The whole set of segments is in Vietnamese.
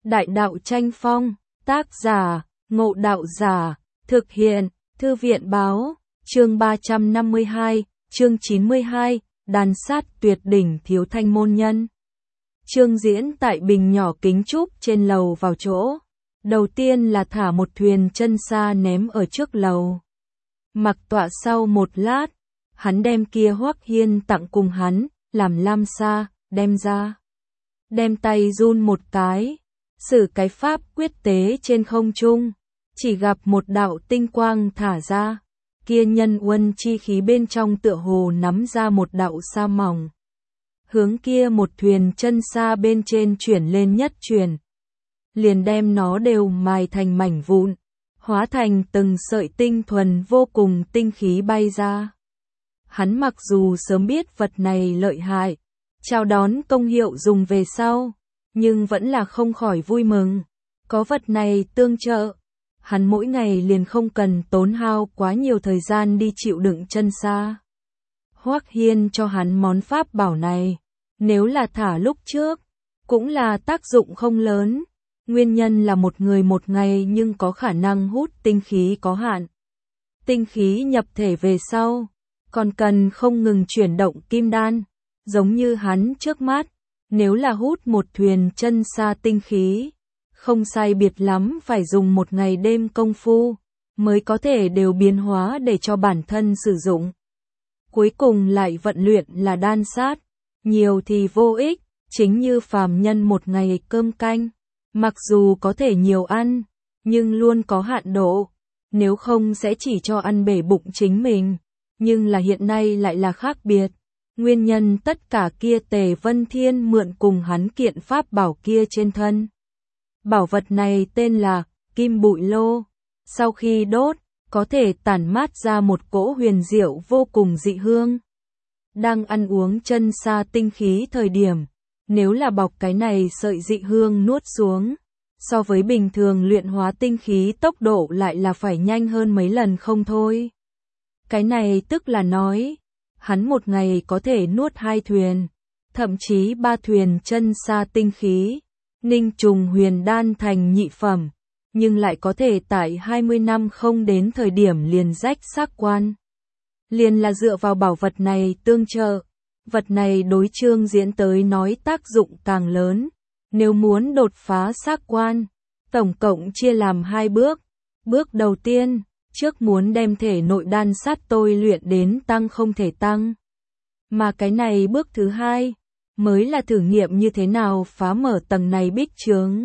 Đại đạo tranh phong, tác giả, Ngộ Đạo Giả, thực hiện, Thư viện báo, chương 352, chương 92, đàn sát tuyệt đỉnh thiếu thanh môn nhân. Chương diễn tại bình nhỏ kính trúc trên lầu vào chỗ. Đầu tiên là thả một thuyền chân sa ném ở trước lầu. Mặc tọa sau một lát, hắn đem kia Hoắc Hiên tặng cùng hắn, làm lam sa, đem ra. Đem tay run một cái, sử cái pháp quyết tế trên không trung, chỉ gặp một đạo tinh quang thả ra, kia nhân uân chi khí bên trong tựa hồ nắm ra một đạo sa mỏng. Hướng kia một thuyền chân sa bên trên chuyển lên nhất chuyển, liền đem nó đều mài thành mảnh vụn, hóa thành từng sợi tinh thuần vô cùng tinh khí bay ra. Hắn mặc dù sớm biết vật này lợi hại, chào đón công hiệu dùng về sau, nhưng vẫn là không khỏi vui mừng. Có vật này tương trợ, hắn mỗi ngày liền không cần tốn hao quá nhiều thời gian đi chịu đựng chân sa. Hoắc Hiên cho hắn món pháp bảo này, nếu là thả lúc trước, cũng là tác dụng không lớn. Nguyên nhân là một người một ngày nhưng có khả năng hút tinh khí có hạn. Tinh khí nhập thể về sau, còn cần không ngừng chuyển động kim đan, giống như hắn trước mắt, nếu là hút một thuyền chân sa tinh khí, không sai biệt lắm phải dùng một ngày đêm công phu, mới có thể đều biến hóa để cho bản thân sử dụng. Cuối cùng lại vận luyện là đan sát, nhiều thì vô ích, chính như phàm nhân một ngày cơm canh, mặc dù có thể nhiều ăn, nhưng luôn có hạn độ, nếu không sẽ chỉ cho ăn bể bụng chính mình, nhưng là hiện nay lại là khác biệt. Nguyên nhân tất cả kia Tề Vân Thiên mượn cùng hắn kiện pháp bảo kia trên thân. Bảo vật này tên là Kim Bụi Lô, sau khi đốt, có thể tản mát ra một cỗ huyền diệu vô cùng dị hương. Đang ăn uống chân sa tinh khí thời điểm, nếu là bọc cái này sợi dị hương nuốt xuống, so với bình thường luyện hóa tinh khí tốc độ lại là phải nhanh hơn mấy lần không thôi. Cái này tức là nói, hắn một ngày có thể nuốt 2 thuyền, thậm chí 3 thuyền chân sa tinh khí, ninh trùng huyền đan thành nhị phẩm, nhưng lại có thể tại 20 năm không đến thời điểm liền rách xác quan. Liền là dựa vào bảo vật này tương trợ, vật này đối Trương Diễn tới nói tác dụng càng lớn. Nếu muốn đột phá xác quan, tổng cộng chia làm 2 bước. Bước đầu tiên, trước muốn đem thể nội đan sát tôi luyện đến tăng không thể tăng. Mà cái này bước thứ 2, mới là thử nghiệm như thế nào phá mở tầng này bích chướng.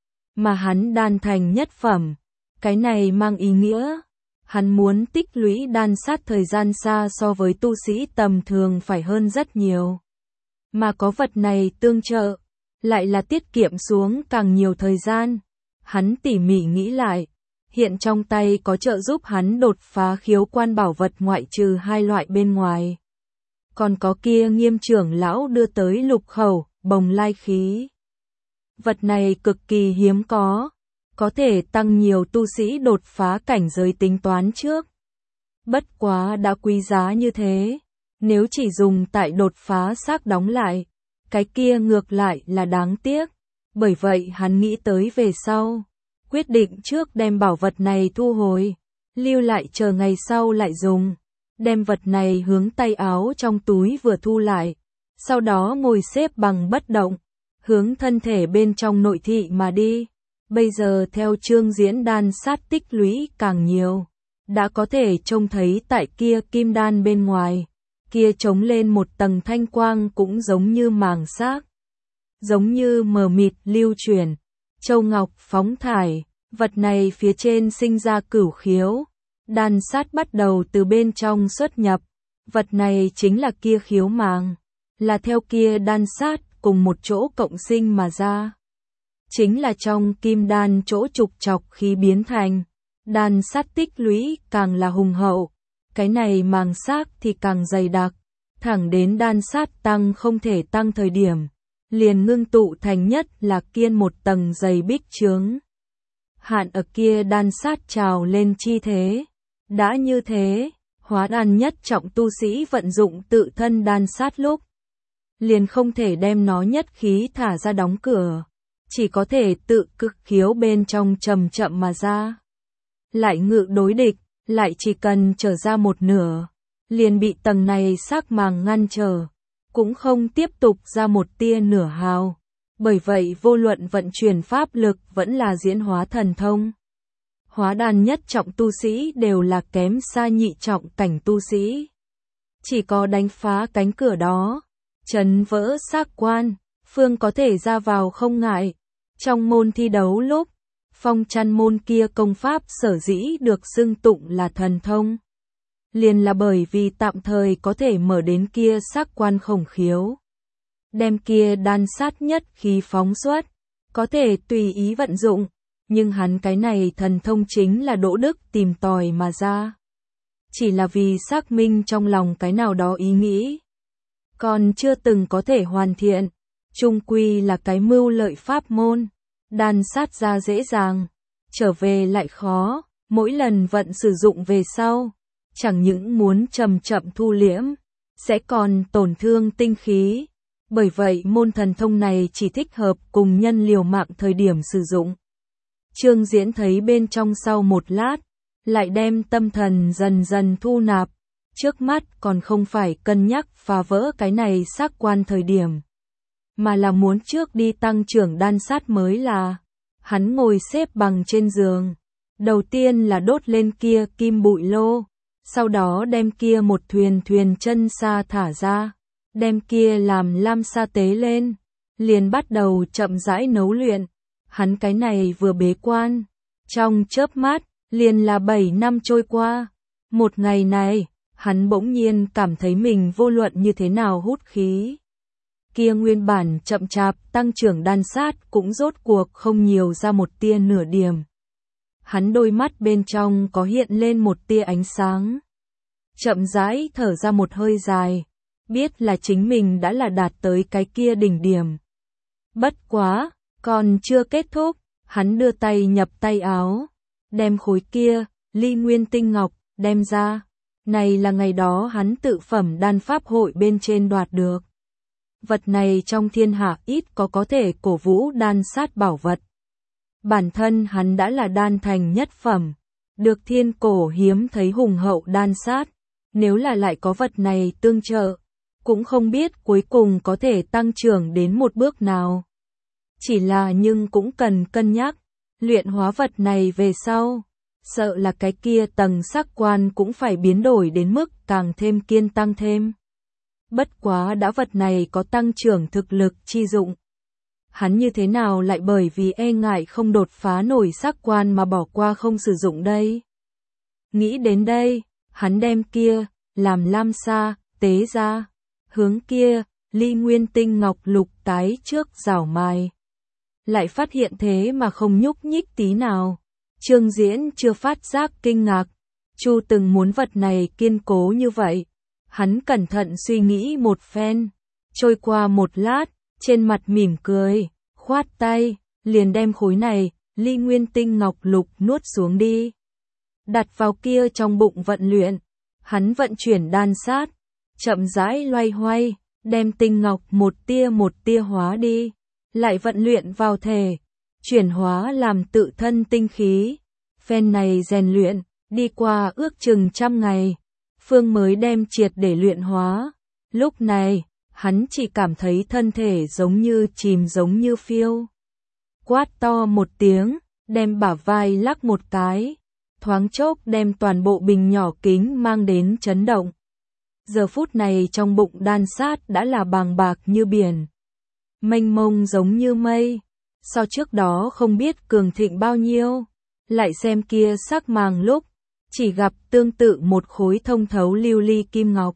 Mà hắn đan thành nhất phẩm, cái này mang ý nghĩa, hắn muốn tích lũy đan sát thời gian xa so với tu sĩ tầm thường phải hơn rất nhiều. Mà có vật này tương trợ, lại là tiết kiệm xuống càng nhiều thời gian. Hắn tỉ mỉ nghĩ lại, hiện trong tay có trợ giúp hắn đột phá khiếu quan bảo vật ngoại trừ 2 loại bên ngoài. Còn có kia Nghiêm trưởng lão đưa tới lục khẩu, bồng lai khí. Vật này cực kỳ hiếm có thể tăng nhiều tu sĩ đột phá cảnh giới tính toán trước. Bất quá đã quý giá như thế, nếu chỉ dùng tại đột phá xác đóng lại, cái kia ngược lại là đáng tiếc. Bởi vậy hắn nghĩ tới về sau, quyết định trước đem bảo vật này thu hồi, lưu lại chờ ngày sau lại dùng. Đem vật này hướng tay áo trong túi vừa thu lại, sau đó ngồi xếp bằng bất động, hướng thân thể bên trong nội thị mà đi. Bây giờ theo Trương Diễn đan sát tích lũy càng nhiều, đã có thể trông thấy tại kia kim đan bên ngoài, kia trống lên một tầng thanh quang cũng giống như màng xác, giống như mờ mịt lưu chuyển, châu ngọc phóng thải, vật này phía trên sinh ra cửu khiếu, đan sát bắt đầu từ bên trong xuất nhập, vật này chính là kia khiếu màng, là theo kia đan sát cùng một chỗ cộng sinh mà ra. Chính là trong kim đan chỗ trục trọc khí biến thành, đan sát tích lũy càng là hùng hậu, cái này màng xác thì càng dày đặc, thẳng đến đan sát tăng không thể tăng thời điểm, liền ngưng tụ thành nhất là kiên một tầng dày bích chướng. Hạn ở kia đan sát trào lên chi thế, đã như thế, hóa đan nhất trọng tu sĩ vận dụng tự thân đan sát lúc, liền không thể đem nó nhất khí thả ra đóng cửa. chỉ có thể tự cực khiếu bên trong chậm chậm mà ra. Lại ngự đối địch, lại chỉ cần trở ra một nửa, liền bị tầng này xác màng ngăn trở, cũng không tiếp tục ra một tia nửa hào. Bởi vậy vô luận vận chuyển pháp lực vẫn là diễn hóa thần thông. Hóa đan nhất trọng tu sĩ đều là kém xa nhị trọng cảnh tu sĩ. Chỉ có đánh phá cánh cửa đó, trấn vỡ xác quan, phương có thể ra vào không ngại. Trong môn thi đấu lúc, Phong Chăn môn kia công pháp sở dĩ được xưng tụng là thần thông. Liền là bởi vì tạm thời có thể mở đến kia xác quan khổng khiếu. Đem kia đan sát nhất khí phóng xuất, có thể tùy ý vận dụng, nhưng hắn cái này thần thông chính là đỗ đức tìm tòi mà ra. Chỉ là vì xác minh trong lòng cái nào đó ý nghĩ, còn chưa từng có thể hoàn thiện, chung quy là cái mưu lợi pháp môn, đan sát ra dễ dàng, trở về lại khó, mỗi lần vận sử dụng về sau, chẳng những muốn chậm chậm thu liễm, sẽ còn tổn thương tinh khí. Bởi vậy môn thần thông này chỉ thích hợp cùng nhân liều mạng thời điểm sử dụng. Trương Diễn thấy bên trong sau một lát, lại đem tâm thần dần dần thu nạp, trước mắt còn không phải cân nhắc phá vỡ cái này xác quan thời điểm, mà là muốn trước đi tăng trưởng đan sát mới là. Hắn ngồi xếp bằng trên giường, đầu tiên là đốt lên kia kim bụi lô, sau đó đem kia một thuyền chân sa thả ra, đem kia làm lam sa tế lên, liền bắt đầu chậm rãi nấu luyện. Hắn cái này vừa bế quan, trong chớp mắt, liền là 7 năm trôi qua. Một ngày này, hắn bỗng nhiên cảm thấy mình vô luận như thế nào hút khí. Kia nguyên bản chậm chạp tăng trưởng đan sát cũng rốt cuộc không nhiều ra một tia nửa điểm. Hắn đôi mắt bên trong có hiện lên một tia ánh sáng. Chậm rãi thở ra một hơi dài, biết là chính mình đã là đạt tới cái kia đỉnh điểm. Bất quá, còn chưa kết thúc, hắn đưa tay nhập tay áo, đem khối kia, ly nguyên tinh ngọc, đem ra. Này là ngày đó hắn tự phẩm đan pháp hội bên trên đoạt được. Vật này trong thiên hạ ít có thể cổ vũ đan sát bảo vật. Bản thân hắn đã là đan thành nhất phẩm, được thiên cổ hiếm thấy hùng hậu đan sát. Nếu là lại có vật này tương trợ, cũng không biết cuối cùng có thể tăng trưởng đến một bước nào. Chỉ là nhưng cũng cần cân nhắc, luyện hóa vật này về sau, sợ là cái kia tầng sắc quan cũng phải biến đổi đến mức càng thêm kiên tăng thêm. Bất quá đã vật này có tăng trưởng thực lực chi dụng. Hắn như thế nào lại bởi vì e ngại không đột phá nổi sắc quan mà bỏ qua không sử dụng đây? Nghĩ đến đây, hắn đem kia, làm lam sa, tế ra, hướng kia, ly nguyên tinh ngọc lục tái trước rảo mài. Lại phát hiện thế mà không nhúc nhích tí nào. Trương Diễn chưa phát giác kinh ngạc, Chu từng muốn vật này kiên cố như vậy. Hắn cẩn thận suy nghĩ một phen, trôi qua một lát, trên mặt mỉm cười, khoát tay, liền đem khối này, ly nguyên tinh ngọc lục nuốt xuống đi. Đặt vào kia trong bụng vận luyện, hắn vận chuyển đan sát, chậm rãi loay hoay, đem tinh ngọc một tia hóa đi, lại vận luyện vào thể, chuyển hóa làm tự thân tinh khí. Phen này rèn luyện, đi qua ước chừng 100 ngày, Phương mới đem triệt để luyện hóa. Lúc này, hắn chỉ cảm thấy thân thể giống như chìm giống như phiêu. Quát to một tiếng, đem bả vai lắc một cái, thoáng chốc đem toàn bộ bình nhỏ kính mang đến chấn động. Giờ phút này trong bụng đan sát đã là bàng bạc như biển, mênh mông giống như mây, so trước đó không biết cường thịnh bao nhiêu. Lại xem kia sắc màng lúc, chỉ gặp tương tự một khối thông thấu lưu ly kim ngọc.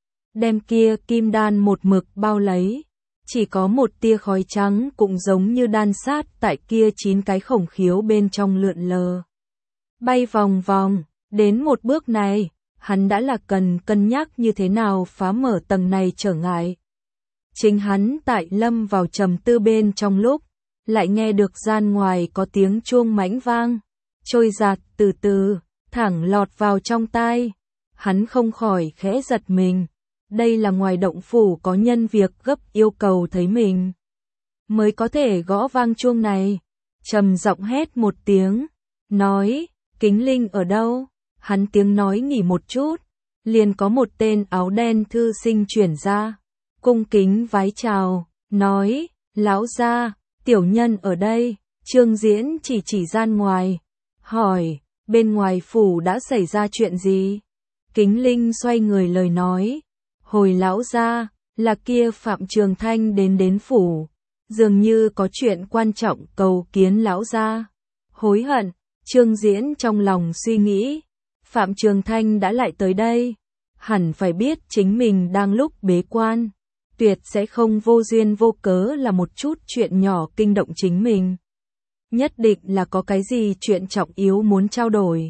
Đem kia kim đan một mực bao lấy, chỉ có một tia khói trắng cũng giống như đan sát tại kia 9 cái khổng khiếu bên trong lượn lờ. Bay vòng vòng, đến một bước này, hắn đã là cần cân nhắc như thế nào phá mở tầng này trở ngại. Chính hắn tại lâm vào trầm tư bên trong lúc, lại nghe được gian ngoài có tiếng chuông mãnh vang, trôi giạt từ từ, thẳng lọt vào trong tai. Hắn không khỏi khẽ giật mình, đây là ngoài động phủ có nhân việc gấp yêu cầu thấy mình. mới có thể gõ vang chuông này. Trầm giọng hét một tiếng, nói, Kính Linh ở đâu? Hắn tiếng nói nghỉ một chút, liền có một tên áo đen thư sinh chuyển ra, cung kính vái chào, nói, lão gia, tiểu nhân ở đây. Trương Diễn chỉ gian ngoài, hỏi, bên ngoài phủ đã xảy ra chuyện gì? Kính Linh xoay người lời nói, hồi lão gia, là kia Phạm Trường Thanh đến phủ, dường như có chuyện quan trọng cầu kiến lão gia. Hối hận, Trương Diễn trong lòng suy nghĩ, Phạm Trường Thanh đã lại tới đây, hẳn phải biết chính mình đang lúc bế quan, tuyệt sẽ không vô duyên vô cớ là một chút chuyện nhỏ kinh động chính mình. Nhất định là có cái gì chuyện trọng yếu muốn trao đổi.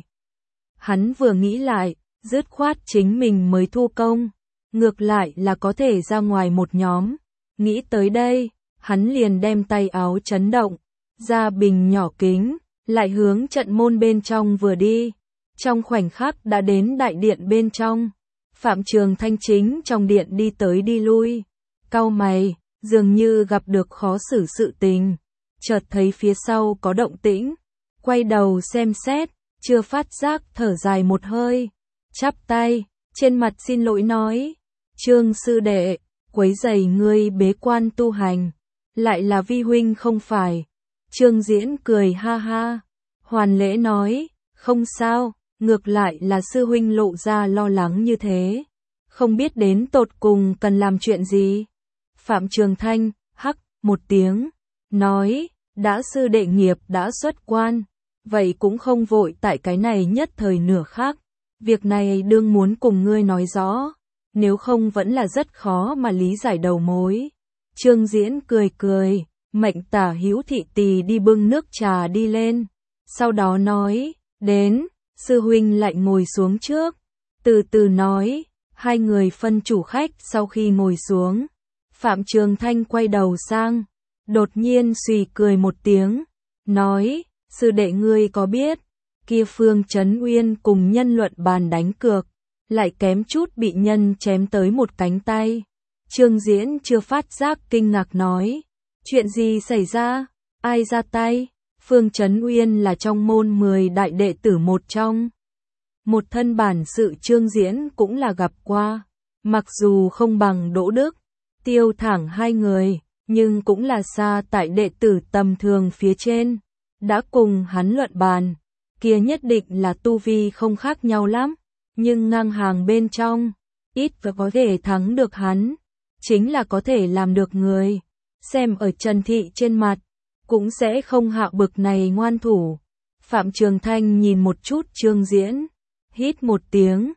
Hắn vừa nghĩ lại, dứt khoát chính mình mới thu công, ngược lại là có thể ra ngoài một nhóm. Nghĩ tới đây, hắn liền đem tay áo chấn động, ra bình nhỏ kính, lại hướng trận môn bên trong vừa đi. Trong khoảnh khắc đã đến đại điện bên trong, Phạm Trường Thanh chính trong điện đi tới đi lui, cau mày, dường như gặp được khó xử sự tình. Chợt thấy phía sau có động tĩnh, quay đầu xem xét, chưa phát giác thở dài một hơi, chắp tay, trên mặt xin lỗi nói, Trương sư đệ, quấy rầy ngươi bế quan tu hành, lại là vi huynh không phải. Trương Diễn cười ha ha, hoàn lễ nói, không sao, ngược lại là sư huynh lộ ra lo lắng như thế, không biết đến tột cùng cần làm chuyện gì. Phạm Trường Thanh, hắc, một tiếng, nói, đã sư đệ nghiệp đã xuất quan, vậy cũng không vội tại cái này nhất thời nửa khác, việc này đương muốn cùng ngươi nói rõ, nếu không vẫn là rất khó mà lý giải đầu mối. Trương Diễn cười cười, mệnh Tả Hữu thị tỳ đi bưng nước trà đi lên, sau đó nói, đến, sư huynh lại ngồi xuống trước, từ từ nói. Hai người phân chủ khách sau khi ngồi xuống, Phạm Trường Thanh quay đầu sang, đột nhiên xùy cười một tiếng, nói, sư đệ ngươi có biết, kia Phương Chấn Uyên cùng nhân luận bàn đánh cược, lại kém chút bị nhân chém tới một cánh tay. Trương Diễn chưa phát giác kinh ngạc nói, chuyện gì xảy ra, ai ra tay? Phương Chấn Uyên là trong môn 10 đại đệ tử một trong. Một thân bản sự Trương Diễn cũng là gặp qua, mặc dù không bằng Đỗ Đức, Tiêu Thẳng hai người, nhưng cũng là xa tại đệ tử tầm thường phía trên, đã cùng hắn luận bàn, kia nhất định là tu vi không khác nhau lắm, nhưng ngang hàng bên trong, ít và có thể thắng được hắn, chính là có thể làm được người, xem ở Trần Thị trên mặt, cũng sẽ không hạ bực này ngoan thủ. Phạm Trường Thanh nhìn một chút Trương Diễn, hít một tiếng,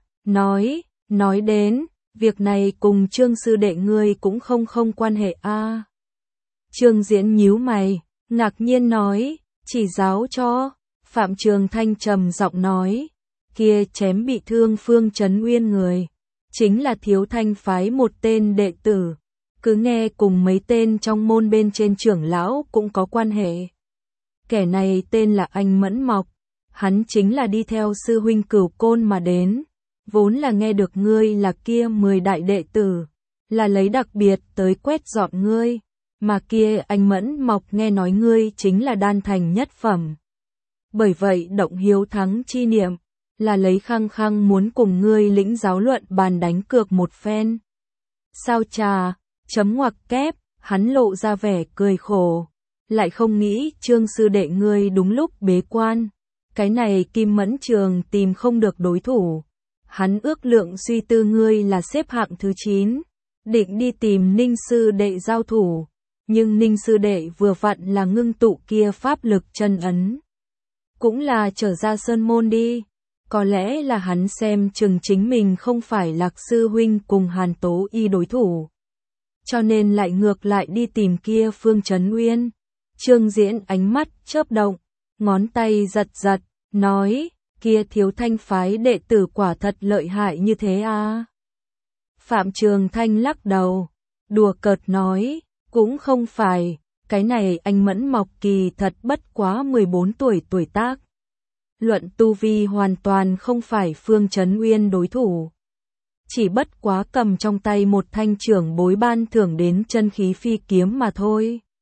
nói đến, việc này cùng Trương sư đệ ngươi cũng không quan hệ a. Trương Diễn nhíu mày, ngạc nhiên nói, chỉ giáo cho. Phạm Trường Thanh trầm giọng nói, kia chém bị thương Phương Chấn Uyên người, chính là Thiếu Thanh phái một tên đệ tử, cứ nghe cùng mấy tên trong môn bên trên trưởng lão cũng có quan hệ. Kẻ này tên là Anh Mẫn Mộc, hắn chính là đi theo sư huynh Cửu Côn mà đến, vốn là nghe được ngươi là kia 10 đại đệ tử, là lấy đặc biệt tới quét dọn ngươi, mà kia Anh Mẫn Mộc nghe nói ngươi chính là đan thành nhất phẩm. Bởi vậy động hiếu thắng chi niệm, là lấy khăng muốn cùng ngươi lĩnh giáo luận bàn đánh cược một phen. Sao trà, chấm ngoặc kép, hắn lộ ra vẻ cười khổ, lại không nghĩ Trương sư đệ ngươi đúng lúc bế quan, cái này Kim Mẫn Trường tìm không được đối thủ. Hắn ước lượng suy tư ngươi là xếp hạng thứ 9, định đi tìm Ninh sư đệ giao thủ, nhưng Ninh sư đệ vừa vặn là ngưng tụ kia pháp lực chân ấn. Cũng là trở ra sơn môn đi, có lẽ là hắn xem chừng chính mình không phải Lạc sư huynh cùng Hàn Tố Y đối thủ, cho nên lại ngược lại đi tìm kia Phương Chấn Uyên. Trương Diễn ánh mắt chớp động, ngón tay giật, nói, kia Thiếu Thanh phái đệ tử quả thật lợi hại như thế à? Phạm Trường Thanh lắc đầu, đùa cợt nói, cũng không phải, cái này Anh Mẫn Mộc kỳ thật bất quá 14 tuổi tuổi tác. Luận tu vi hoàn toàn không phải Phương Chấn Uyên đối thủ. Chỉ bất quá cầm trong tay một thanh trưởng bối ban thưởng đến chân khí phi kiếm mà thôi.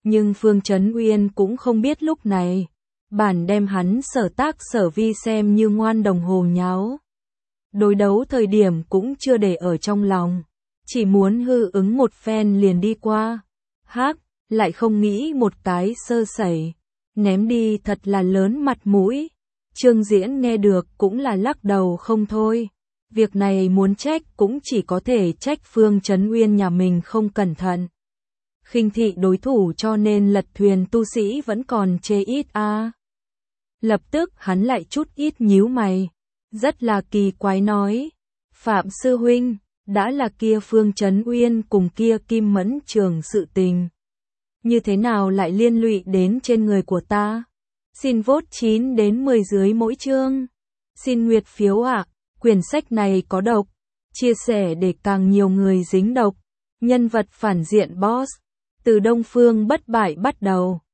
Nhưng Phương Chấn Uyên cũng không biết lúc này, bản đem hắn Sở Tác Sở Vi xem như ngoan đồng hồ nháo. Đối đấu thời điểm cũng chưa để ở trong lòng, chỉ muốn hư ứng một phen liền đi qua. Hắc, lại không nghĩ một cái sơ sẩy, ném đi thật là lớn mặt mũi. Trương Diễn nghe được cũng là lắc đầu không thôi. Việc này muốn trách cũng chỉ có thể trách Phương Chấn Uyên nhà mình không cẩn thận. Khinh thị đối thủ cho nên lật thuyền tu sĩ vẫn còn chê ít a. Lập tức hắn lại chút ít nhíu mày, rất là kỳ quái nói, Phạm sư huynh, đã là kia Phương Chấn Uyên cùng kia Kim Mẫn Trường sự tình. Như thế nào lại liên lụy đến trên người của ta? Xin vote 9 đến 10 dưới mỗi chương. Xin nguyệt phiếu ạ, quyển sách này có độc. Chia sẻ để càng nhiều người dính độc. Nhân vật phản diện boss. Từ Đông Phương bất bại bắt đầu.